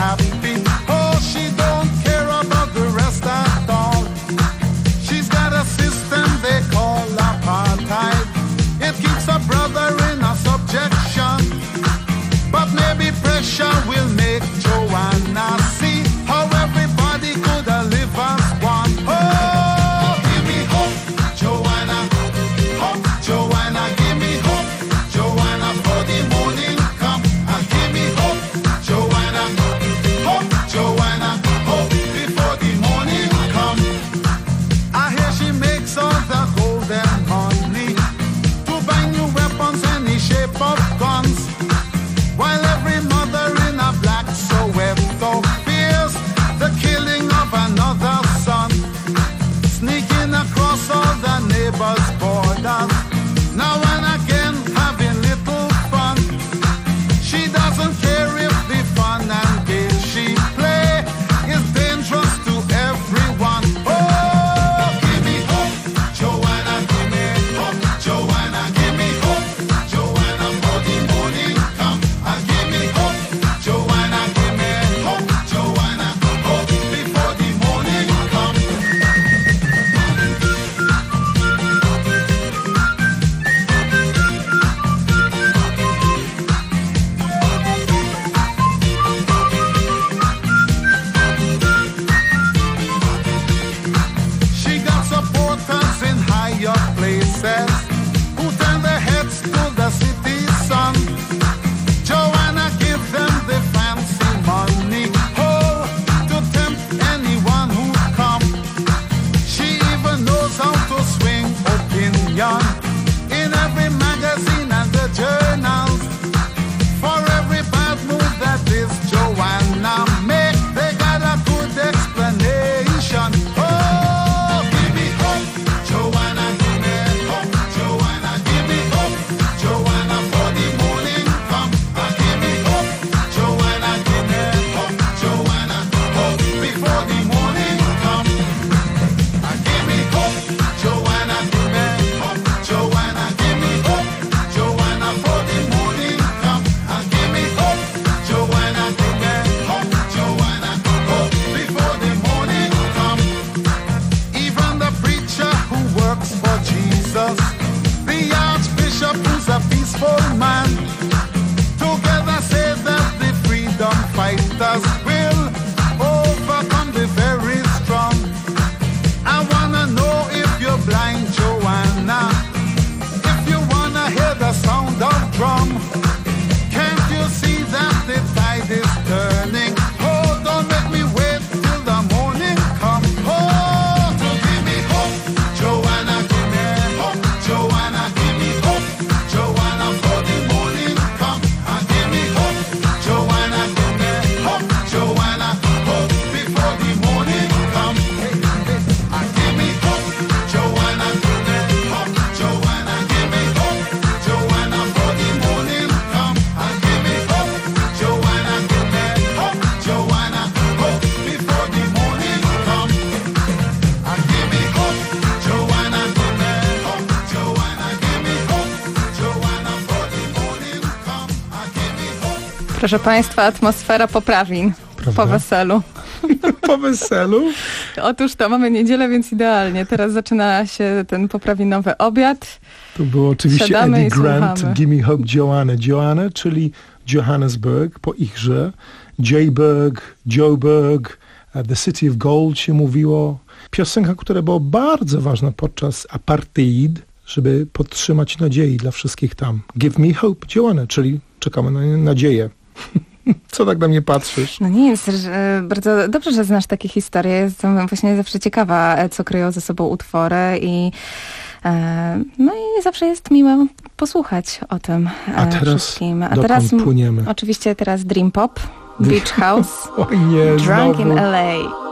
Speaker 19: Happy. Oh, she don't care about the rest at all. She's got a
Speaker 18: Proszę Państwa, atmosfera poprawin. Prawda? Po weselu.
Speaker 17: Po weselu?
Speaker 18: Otóż to, mamy niedzielę, więc idealnie. Teraz zaczyna się ten poprawinowy obiad.
Speaker 17: To było oczywiście
Speaker 18: Siadamy
Speaker 17: Eddie
Speaker 18: i
Speaker 17: Grant,
Speaker 18: słuchamy.
Speaker 17: Gimme Hope Joanna. Joanna, czyli Johannesburg po ichrze. Joburg, Joburg, The City of Gold się mówiło. Piosenka, która była bardzo ważna podczas apartheid, żeby podtrzymać nadziei dla wszystkich tam. Give me hope, Joanna, czyli czekamy na nadzieję. Co tak na mnie patrzysz?
Speaker 18: No nic, że bardzo dobrze, że znasz takie historie. Jestem właśnie zawsze ciekawa, co kryją ze sobą utwory i e, no i zawsze jest miło posłuchać o tym e,
Speaker 17: A teraz
Speaker 18: wszystkim. A
Speaker 17: dokąd
Speaker 18: teraz
Speaker 17: płyniemy?
Speaker 18: Oczywiście teraz Dream Pop, Beach House,
Speaker 17: o nie,
Speaker 18: Drunk
Speaker 17: znowu.
Speaker 18: in L A.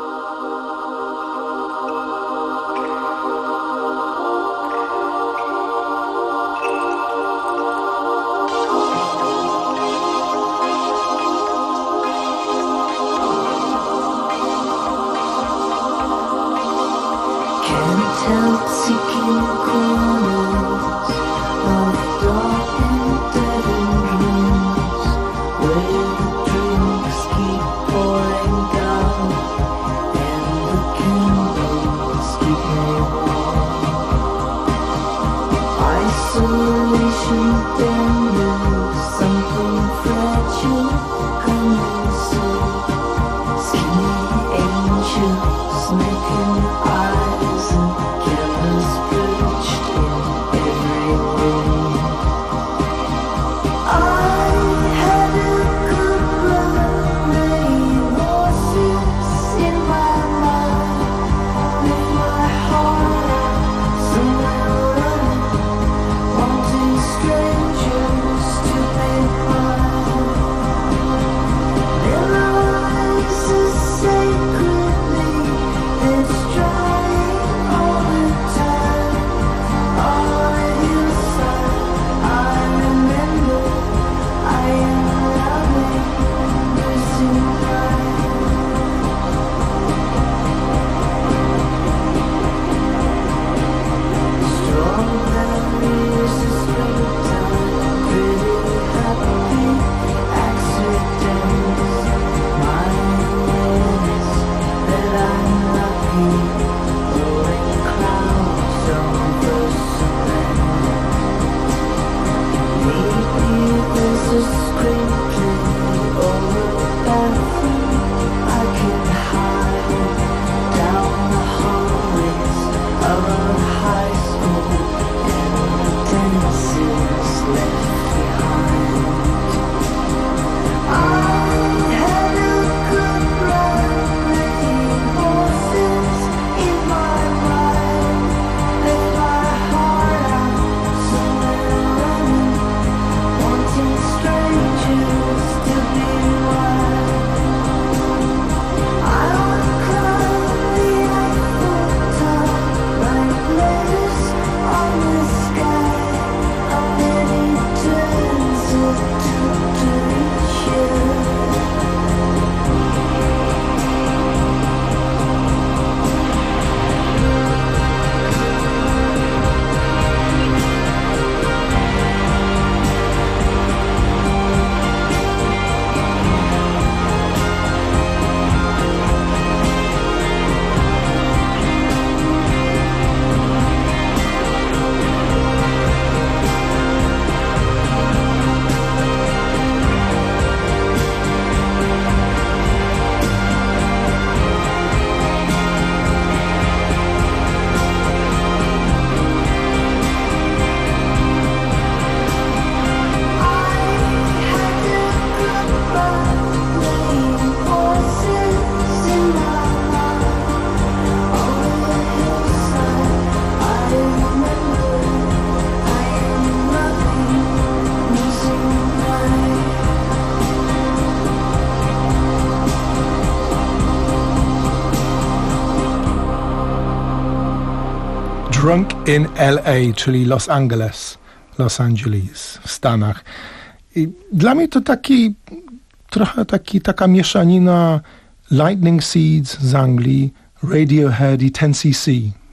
Speaker 17: Drunk in L A, czyli Los Angeles, Los Angeles w Stanach. I dla mnie to taki, trochę taki, taka mieszanina Lightning Seeds z Anglii, Radiohead i ten C C.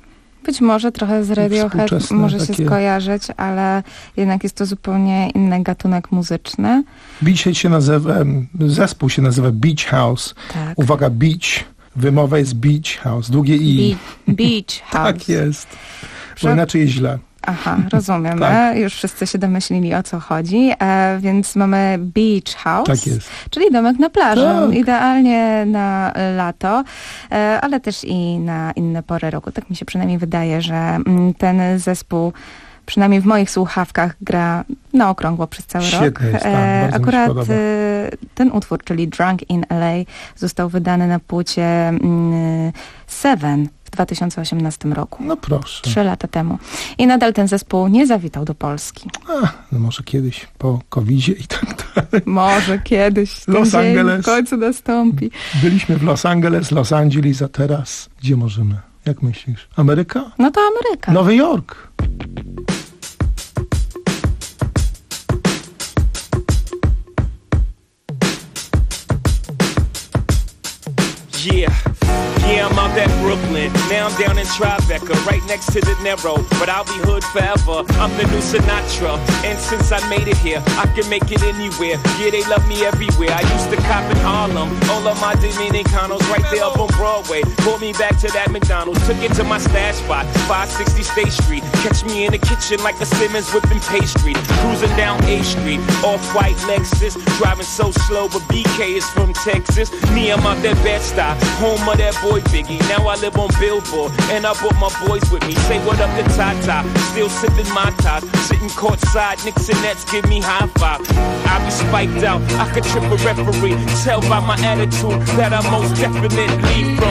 Speaker 18: Być może trochę z Radiohead może się takie... skojarzyć, ale jednak jest to zupełnie inny gatunek muzyczny.
Speaker 17: Beach się nazywa, zespół się nazywa Beach House.
Speaker 18: Tak.
Speaker 17: Uwaga, beach, wymowa jest Beach House, długie i.
Speaker 18: Be- beach House.
Speaker 17: Tak jest, bo inaczej jest źle.
Speaker 18: Aha, rozumiemy.
Speaker 17: Tak.
Speaker 18: Już wszyscy się domyślili, o co chodzi. E, więc mamy Beach House,
Speaker 17: tak jest.
Speaker 18: czyli domek na plaży.
Speaker 17: Tak.
Speaker 18: Idealnie na lato, e, ale też i na inne pory roku. Tak mi się przynajmniej wydaje, że m, ten zespół przynajmniej w moich słuchawkach gra na okrągło przez cały
Speaker 17: Świetnie
Speaker 18: rok.
Speaker 17: Jest, tak,
Speaker 18: Akurat e, ten utwór, czyli Drunk in L A, został wydany na płycie mm, Seven w dwa tysiące osiemnastym roku.
Speaker 17: No proszę.
Speaker 18: Trzy lata temu. I nadal ten zespół nie zawitał do Polski.
Speaker 17: A, no może kiedyś po kowidzie i tak dalej.
Speaker 18: Może kiedyś. Ten
Speaker 17: Los
Speaker 18: dzień
Speaker 17: Angeles.
Speaker 18: w końcu nastąpi.
Speaker 17: Byliśmy w Los Angeles, Los Angeles, a teraz gdzie możemy? Jak myślisz? Ameryka?
Speaker 18: No to Ameryka.
Speaker 17: Nowy Jork.
Speaker 20: Yeah, yeah, I'm out at Brooklyn. Now I'm down in Tribeca, right next to the Narrow. But I'll be hood forever. I'm the new Sinatra. And since I made it here, I can make it anywhere. Yeah, they love me everywhere. I used to cop in Harlem. All of my Dominicanos right there up on Broadway. Pulled me back to that McDonald's. Took it to my stash spot, five sixty State Street. Catch me in the kitchen like a Simmons whipping pastry. Cruising down A Street, off-white Lexus. Driving so slow, but B K is from Texas. Me, I'm out that Bed-Stuy, home of that boy Biggie. Now I live on Billboard, and I brought my boys with me. Say what up to Tata, still sipping my top. Sitting courtside, Knicks and Nets give me high five. I be spiked out, I could trip a referee. Tell by my attitude that I most definitely from.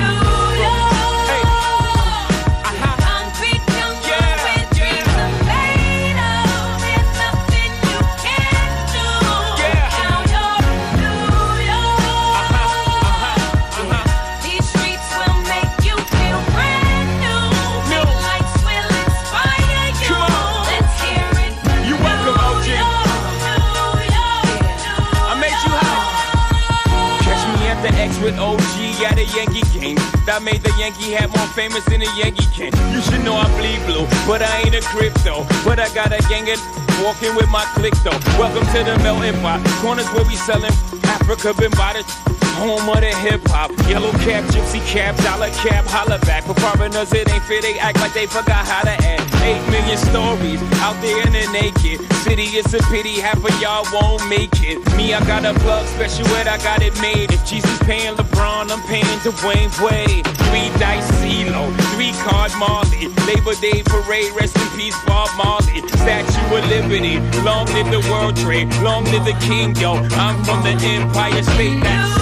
Speaker 20: With O G at a Yankee game that made the Yankee hat more famous than a Yankee can. You should know I bleed blue, but I ain't a crypto. But I got a gang of walking with my click though. Welcome to the melting pot. Corners where we selling Africa been by the home of the hip hop. Yellow cap, gypsy cap, dollar cap, holla back. For foreigners it ain't fair, they act like they forgot how to act. Eight million stories out there in the naked city. It's a pity half of y'all won't make it. Me, I got a plug special ed, I got it made. If Jesus paying LeBron, I'm paying Dwayne Wade. Three dice CeeLo, three card Marley. Labor Day parade, rest in peace Bob Marley. Statue of Liberty, long live the World Trade, long live the King, yo. I'm from the Empire State. That's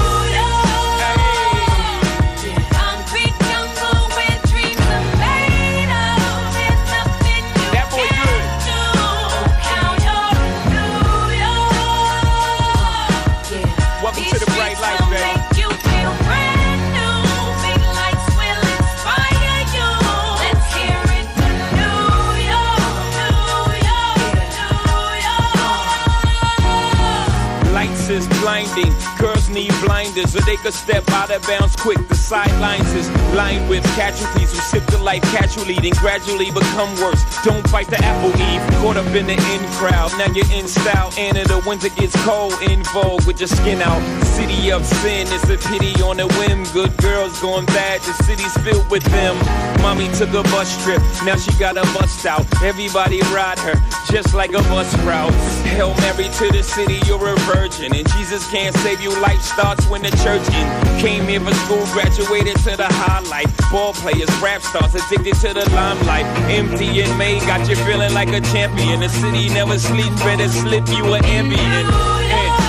Speaker 20: is blinding. Girls need blinders so they could step out of bounds quick. The sidelines is lined with casualties who sip the life casually, then gradually become worse. Don't fight the apple eve, caught up in the in crowd. Now you're in style, and in the winter gets cold, in vogue with your skin out. City of sin, it's a pity on a whim. Good girls going bad, the city's filled with them. Mommy took a bus trip, now she got a bust out. Everybody ride her, just like a bus route. Hail Mary to the city, you're a virgin. And Jesus can't save you, life starts when the church in. Came here for school, graduated to the highlight. Ball players, rap stars, addicted to the limelight. Empty and May got you feeling like a champion. The city never sleeps, better slip you an ambient. And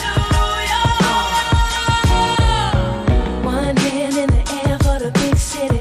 Speaker 2: One hand in the air for the big city.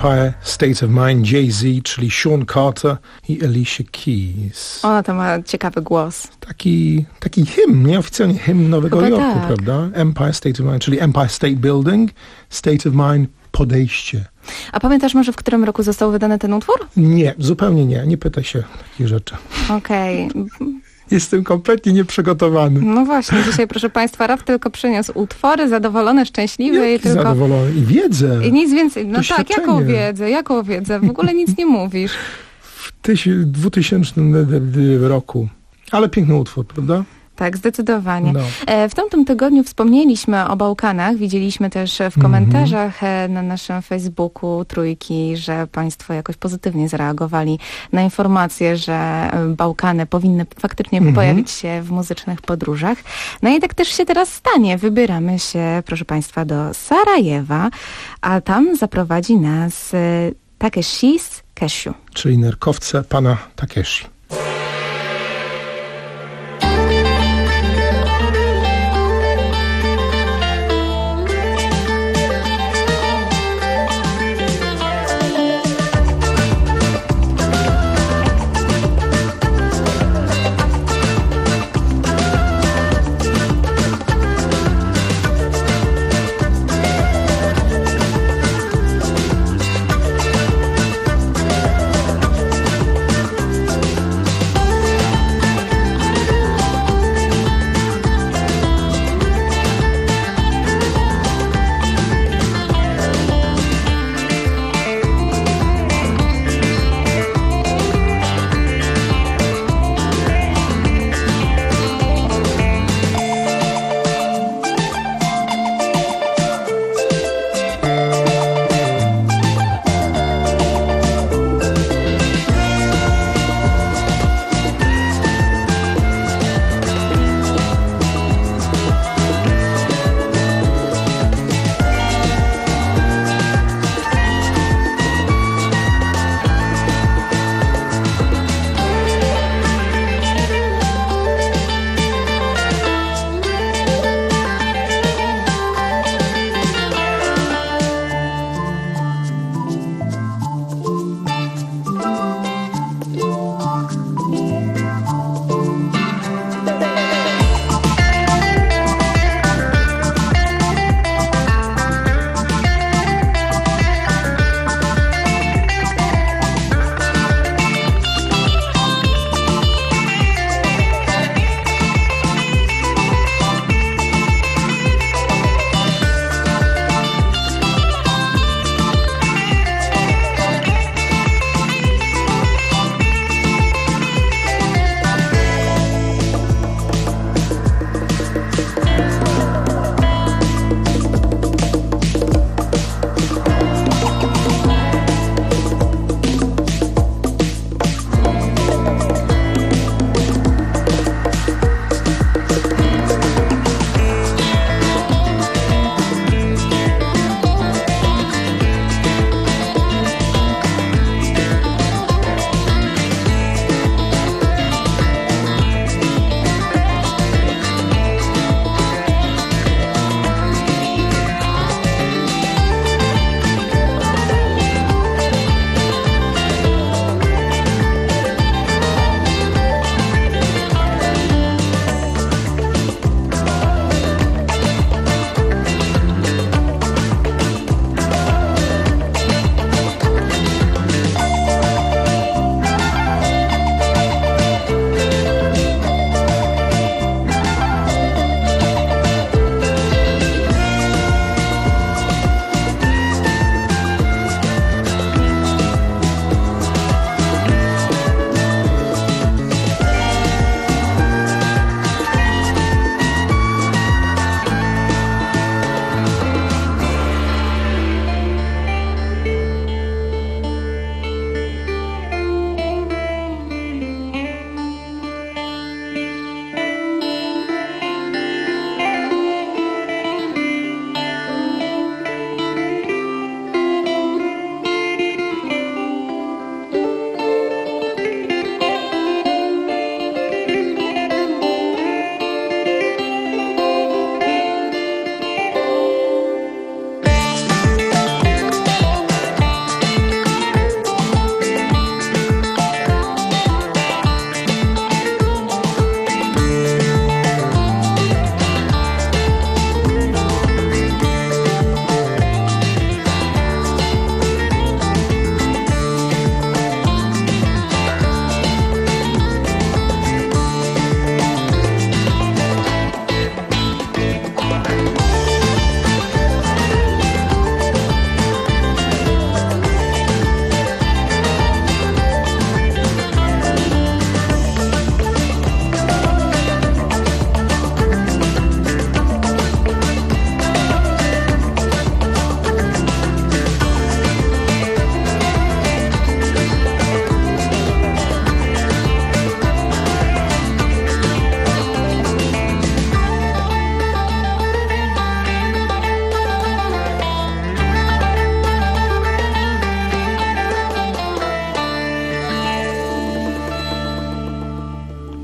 Speaker 17: Empire State of Mind, Jay-Z, czyli Sean Carter i Alicia Keys.
Speaker 18: Ona to ma ciekawy głos.
Speaker 17: Taki, taki hymn, nieoficjalnie hymn Nowego
Speaker 18: Chyba
Speaker 17: Jorku,
Speaker 18: tak.
Speaker 17: prawda? Empire State of Mind, czyli Empire State Building, State of Mind, podejście.
Speaker 18: A pamiętasz może, w którym roku został wydany ten utwór?
Speaker 17: Nie, zupełnie nie. Nie pytaj się takich rzeczy.
Speaker 18: Okej.
Speaker 17: Jestem kompletnie nieprzygotowany.
Speaker 18: No właśnie, dzisiaj, proszę Państwa, Raf tylko przyniósł utwory, zadowolony, szczęśliwy i tylko...
Speaker 17: Zadowolony. I wiedzę.
Speaker 18: I nic więcej. No tak,
Speaker 17: Doświadczenie.
Speaker 18: jaką wiedzę, jaką wiedzę? W ogóle nic nie mówisz.
Speaker 17: W tyś- dwutysięcznym roku. Ale piękny utwór, prawda?
Speaker 18: Tak, zdecydowanie.
Speaker 17: No.
Speaker 18: E, W tamtym tygodniu wspomnieliśmy o Bałkanach. Widzieliśmy też w komentarzach e, na naszym Facebooku Trójki, że Państwo jakoś pozytywnie zareagowali na informację, że e, Bałkany powinny faktycznie
Speaker 17: Mhm.
Speaker 18: pojawić się w muzycznych podróżach. No i tak też się teraz stanie. Wybieramy się, proszę Państwa, do Sarajewa, a tam zaprowadzi nas e, Takeshis Cashew.
Speaker 17: Czyli nerkowce pana Takeshi.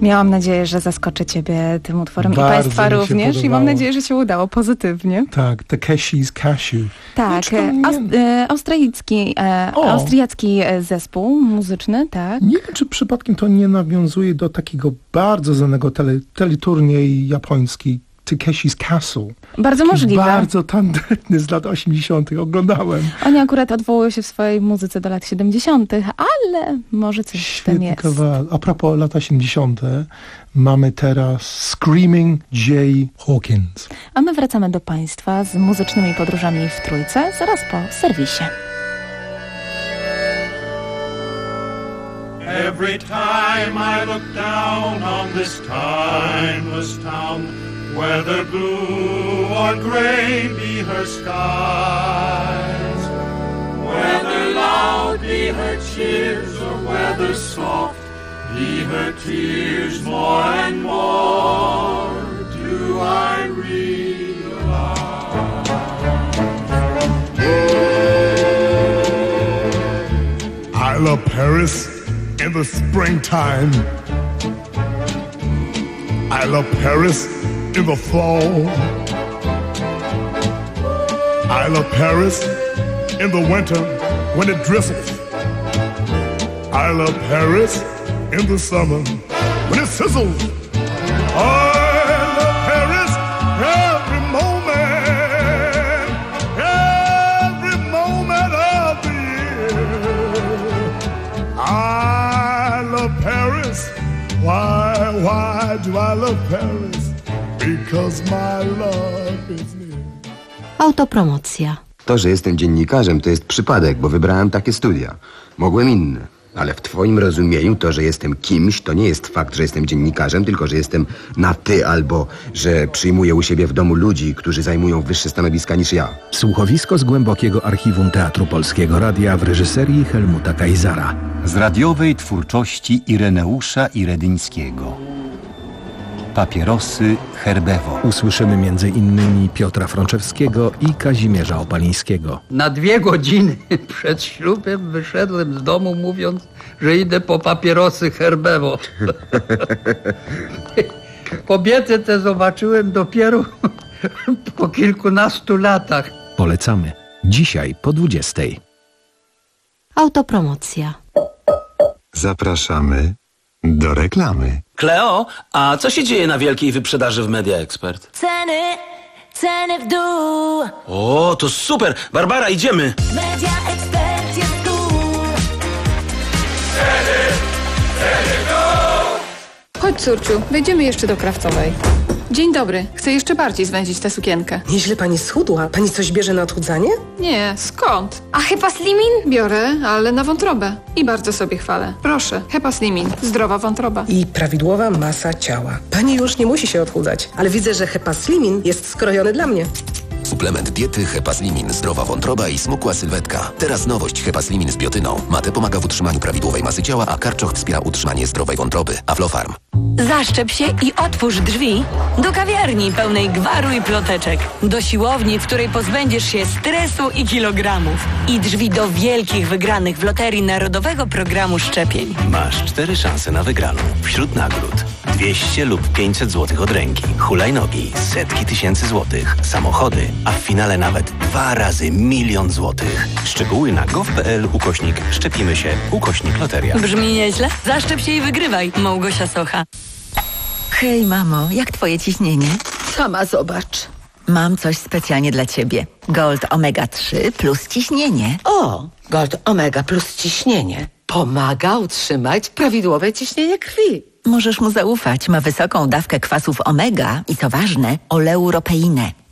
Speaker 18: Miałam nadzieję, że zaskoczę ciebie tym utworem
Speaker 17: Bardzo
Speaker 18: i Państwa również
Speaker 17: podobało.
Speaker 18: i mam nadzieję, że się udało pozytywnie.
Speaker 17: Tak, Takeshi's Cashew.
Speaker 18: Tak,
Speaker 17: Nie, nie...
Speaker 18: Aust- e, australijski, e, austriacki zespół muzyczny, tak.
Speaker 17: Nie wiem, czy przypadkiem to nie nawiązuje do takiego bardzo znanego tele, teleturniej japoński Takeshi's Castle.
Speaker 18: Bardzo możliwe.
Speaker 17: Bardzo tandetny z lat osiemdziesiątych. Oglądałem.
Speaker 18: Oni akurat odwołują się w swojej muzyce do lat siedemdziesiątych, ale może coś w tym jest.
Speaker 17: Kawałek. A propos lat osiemdziesiątych mamy teraz Screaming Jay Hawkins.
Speaker 18: A my wracamy do Państwa z muzycznymi podróżami w Trójce zaraz po serwisie.
Speaker 21: Every time I look down on this timeless town, whether blue or gray be her skies, whether loud be her cheers or whether soft be her tears, more and more do I realize.
Speaker 22: I love Paris in the springtime. I love Paris in the fall. I love Paris in the winter when it drizzles. I love Paris in the summer when it sizzles. I love Paris every moment, every moment of the year. I love Paris. Why, why do I love Paris? Because my love is near.
Speaker 23: Autopromocja.
Speaker 24: To, że jestem dziennikarzem, to jest przypadek, bo wybrałem takie studia. Mogłem inne. Ale w twoim rozumieniu to, że jestem kimś, to nie jest fakt, że jestem dziennikarzem, tylko że jestem na ty albo że przyjmuję u siebie w domu ludzi, którzy zajmują wyższe stanowiska niż ja.
Speaker 9: Słuchowisko z głębokiego archiwum Teatru Polskiego Radia w reżyserii Helmuta Kaisara.
Speaker 25: Z radiowej twórczości Ireneusza Iredyńskiego. Papierosy Herbewo.
Speaker 9: Usłyszymy między innymi Piotra Frączewskiego i Kazimierza Opalińskiego.
Speaker 26: Na dwie godziny przed ślubem wyszedłem z domu, mówiąc, że idę po papierosy Herbewo. Kobietę tę zobaczyłem dopiero po kilkunastu latach.
Speaker 9: Polecamy. Dzisiaj po dwudziestej.
Speaker 23: Autopromocja.
Speaker 3: Zapraszamy do reklamy.
Speaker 1: Kleo, a co się dzieje na wielkiej wyprzedaży w Media Expert?
Speaker 2: Ceny, ceny w dół.
Speaker 1: O, to super! Barbara, idziemy!
Speaker 2: Media Expert jest tu.
Speaker 27: Ceny, ceny w dół.
Speaker 28: Chodź, córciu, wejdziemy jeszcze do Krawcowej. Dzień dobry, chcę jeszcze bardziej zwędzić tę sukienkę.
Speaker 29: Nieźle pani schudła. Pani coś bierze na odchudzanie?
Speaker 28: Nie, skąd?
Speaker 29: A Hepa Slimin?
Speaker 28: Biorę, ale na wątrobę. I bardzo sobie chwalę. Proszę, Hepa Slimin, zdrowa wątroba.
Speaker 29: I prawidłowa masa ciała. Pani już nie musi się odchudzać, ale widzę, że Hepa Slimin jest skrojony dla mnie.
Speaker 14: Suplement diety Hepa Slimin, zdrowa wątroba i smukła sylwetka. Teraz nowość Hepa Slimin z biotyną. Mate pomaga w utrzymaniu prawidłowej masy ciała, a karczoch wspiera utrzymanie zdrowej wątroby. Aflofarm.
Speaker 30: Zaszczep się i otwórz drzwi do kawiarni pełnej gwaru i ploteczek. Do siłowni, w której pozbędziesz się stresu i kilogramów. I drzwi do wielkich wygranych w Loterii Narodowego Programu Szczepień.
Speaker 31: Masz cztery szanse na wygraną. Wśród nagród dwieście lub pięćset złotych od ręki, hulajnogi, setki tysięcy złotych, samochody, a w finale nawet dwa razy milion złotych. Szczegóły na gov.pl ukośnik szczepimy się ukośnik loteria.
Speaker 30: Brzmi nieźle? Zaszczep się i wygrywaj. Małgosia Socha.
Speaker 32: Hej, mamo, jak twoje ciśnienie?
Speaker 30: Sama zobacz.
Speaker 32: Mam coś specjalnie dla ciebie. Gold Omega trzy plus ciśnienie.
Speaker 33: O, Gold Omega plus ciśnienie. Pomaga utrzymać prawidłowe ciśnienie krwi.
Speaker 32: Możesz mu zaufać. Ma wysoką dawkę kwasów omega i co ważne, oleuropeinę.